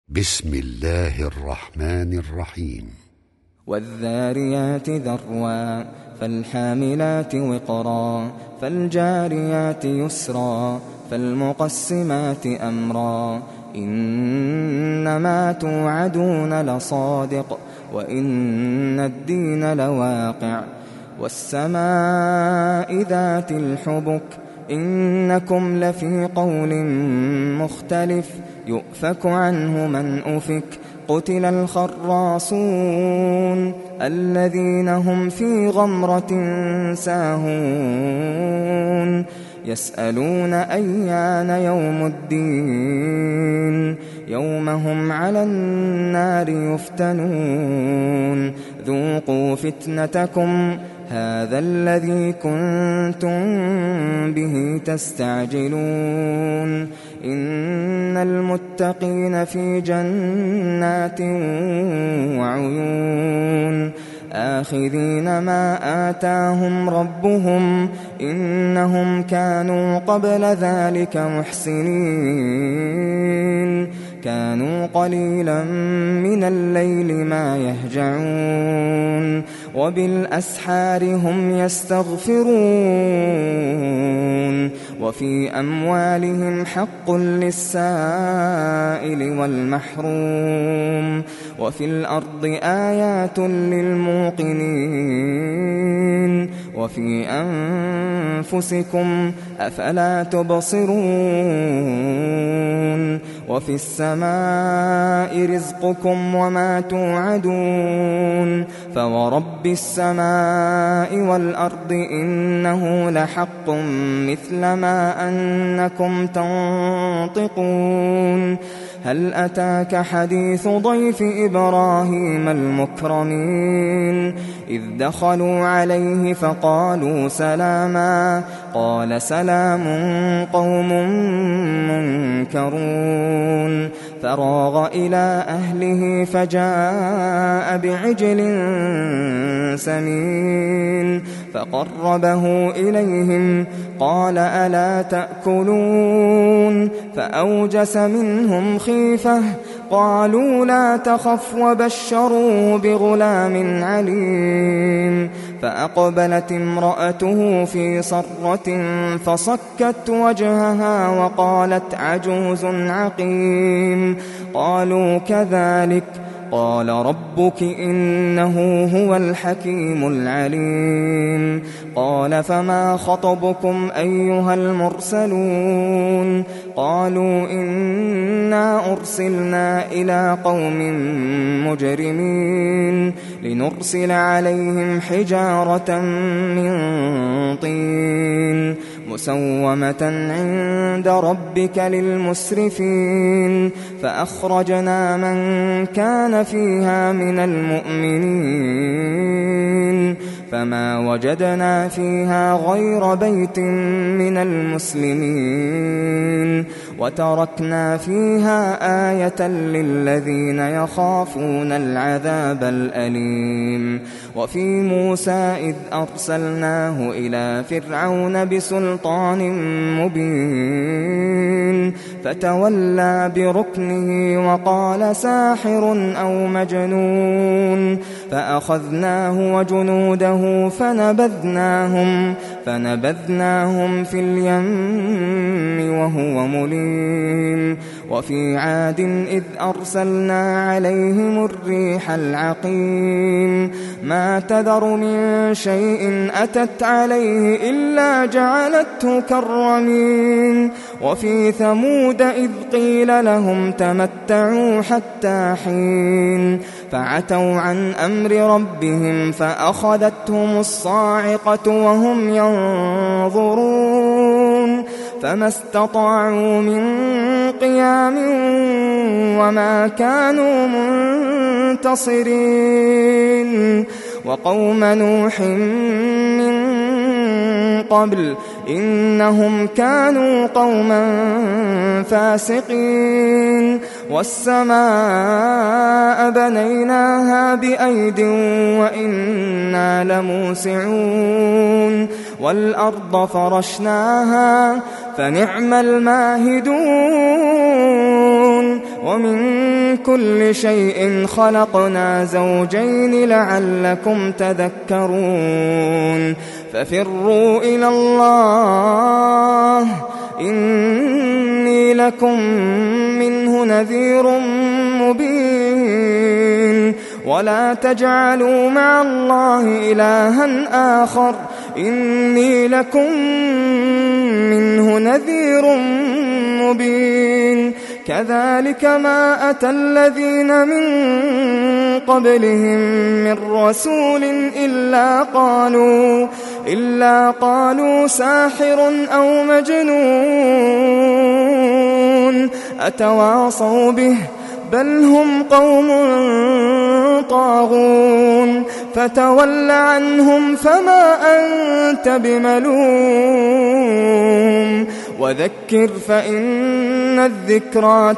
بسم الله الرحمن الرحيم. والذاريات ذروا فالحاملات وقرا فالجاريات يسرا فالمقسمات أمرا إنما توعدون لصادق وإن الدين لواقع والسماء ذات الحبك إنكم لفي قول مختلف يؤفك عنه من أفك قتل الخراصون الذين هم في غمرة ساهون يسألون أيان يوم الدين يوم هم على النار يفتنون ذوقوا فتنتكم هذا الذي كنتم به تستعجلون إن المتقين في جنات وعيون آخذين ما آتاهم ربهم إنهم كانوا قبل ذلك محسنين كانوا قليلا من الليل ما يهجعون وبالأسحار هم يستغفرون وفي أموالهم حق للسائل والمحروم وفي الأرض آيات للموقنين وفي أنفسكم أفلا تبصرون وفي السماء رزقكم وما توعدون فورب السماء والأرض إنه لحق مثل ما أنكم تنطقون هل أتاك حديث ضيف إبراهيم المكرمين إذ دخلوا عليه فقالوا سلاما قال سلام قوم منكرون فراغ إلى أهله فجاء بعجل سمين فقربه إليهم قال ألا تأكلون فأوجس منهم خيفة قالوا لا تخف وبشروه بغلام عليم فأقبلت امرأته في صرة فصكت وجهها وقالت عجوز عقيم قالوا كذلك قال ربك إنه هو الحكيم العليم قال فما خطبكم أيها المرسلون قالوا إنا أرسلنا إلى قوم مجرمين لنرسل عليهم حجارة من طين مسومة عند ربك للمسرفين فأخرجنا من كان فيها من المؤمنين فما وجدنا فيها غير بيت من المسلمين وتركنا فيها آية للذين يخافون العذاب الأليم وفي موسى إذ أرسلناه إلى فرعون بسلطان مبين فتولى بركنه وقال ساحر أو مجنون فأخذناه وجنوده فنبذناهم في اليم وهو مليم وفي عاد إذ أرسلنا عليهم الريح العقيم ما تذر من شيء أتت عليه إلا جعلته كالرميم وفي ثمود إذ قيل لهم تمتعوا حتى حين فعتوا عن أمر ربهم فأخذتهم الصاعقة وهم ينظرون فما استطاعوا من قيام وما كانوا منتصرين وقوم نوح من قبل إنهم كانوا قوما فاسقين والسماء بنيناها بأيد وإنا لموسعون والأرض فرشناها فنعم الماهدون ومن كل شيء خلقنا زوجين لعلكم تذكرون ففروا إلى الله إني لكم منه نذير مبين ولا تجعلوا مع الله إلها آخر إني لكم منه نذير مبين كذلك ما أتى الذين من قبلهم من رسول إلا قالوا ساحر أو مجنون أتواصوا به بل هم قوم طاغون فتول عنهم فما أنت بملوم وذكر فإن الذكرى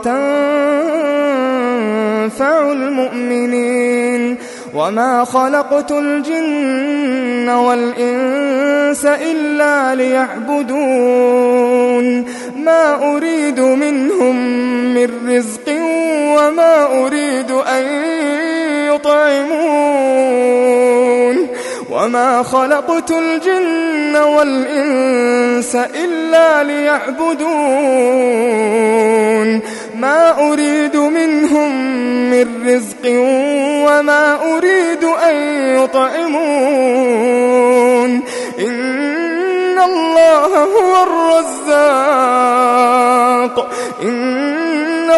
تنفع المؤمنين وما خلقت الجن والإنس إلا ليعبدون ما أريد منهم من رزق وما أريد أن يطعمون وما خلقت الجن والإنس إلا ليعبدون ما أريد منهم من رزق وما أريد أن يطعمون إن الله هو الرزاق إن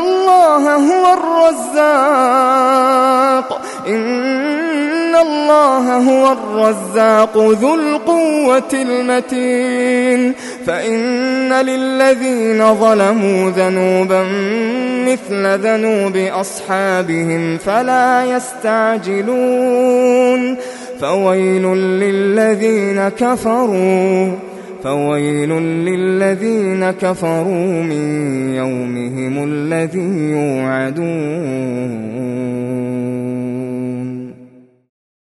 الله هو الرزاق ذو القوة المتين فإن للذين ظلموا ذنوبا مثل ذنوب أصحابهم فلا يستعجلون فويل للذين كفروا من يومهم الذي يوعدون